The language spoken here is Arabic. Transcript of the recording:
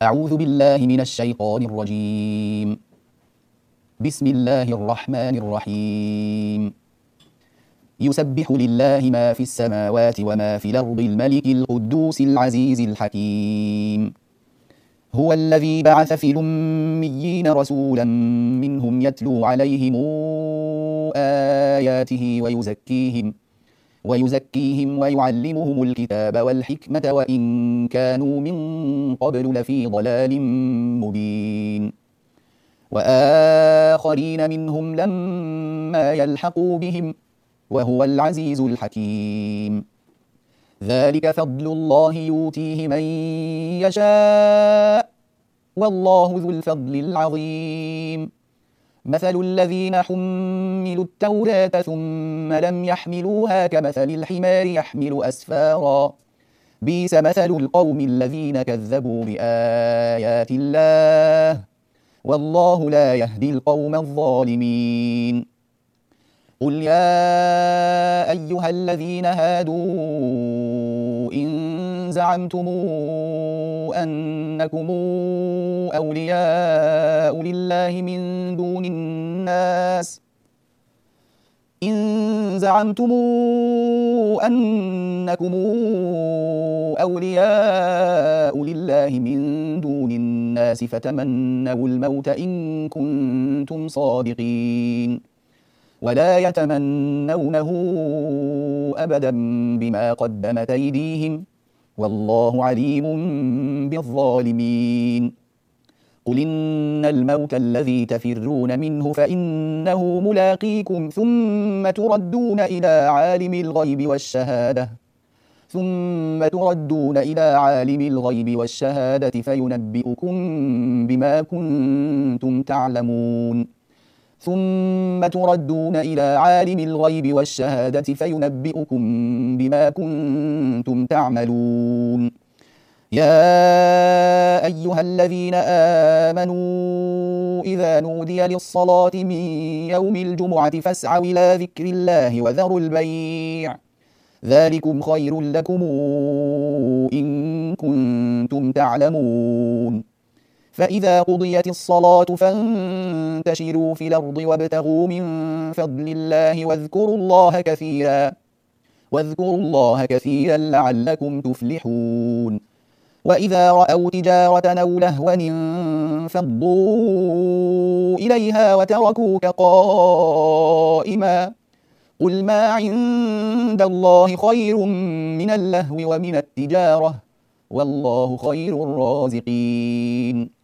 أعوذ بالله من الشيطان الرجيم. بسم الله الرحمن الرحيم. يسبح لله ما في السماوات وما في الأرض الملك القدوس العزيز الحكيم. هو الذي بعث في الأميين رسولا منهم يتلو عليهم آياته ويزكيهم ويعلمهم الكتاب والحكمة وإن كانوا من قبل لفي ضلال مبين. وآخرين منهم لما يلحقوا بهم وهو العزيز الحكيم. ذلك فضل الله يؤتيه من يشاء والله ذو الفضل العظيم. مثل الذين حملوا التوراة ثم لم يحملوها كمثل الحمار يحمل أسفارا بئس مثل القوم الذين كذبوا بآيات الله والله لا يهدي القوم الظالمين. قل يا أيها الذين هادوا إن زعمتم أنكم أولياء لله من دون الناس فتمنوا الموت إن كنتم صادقين ولا يتمنونه أبدا بما قدمت أيديهم والله عليم بالظالمين. قل إن الموت الذي تفرون منه فإنه ملاقيكم ثم تردون إلى عالم الغيب والشهادة فينبئكم بما كنتم تعملون. يا أيها الذين آمنوا إذا نودي للصلاة من يوم الجمعة فاسعوا إلى ذكر الله وذروا البيع ذلكم خير لكم إن كنتم تعلمون. فإذا قضيت الصلاة فانتشروا في الأرض وابتغوا من فضل الله واذكروا الله كثيرا لعلكم تفلحون. وإذا رأوا تجارة أو لهوا انفضوا إليها وتركوك قائما قل ما عند الله خير من اللهو ومن التجارة والله خير الرازقين.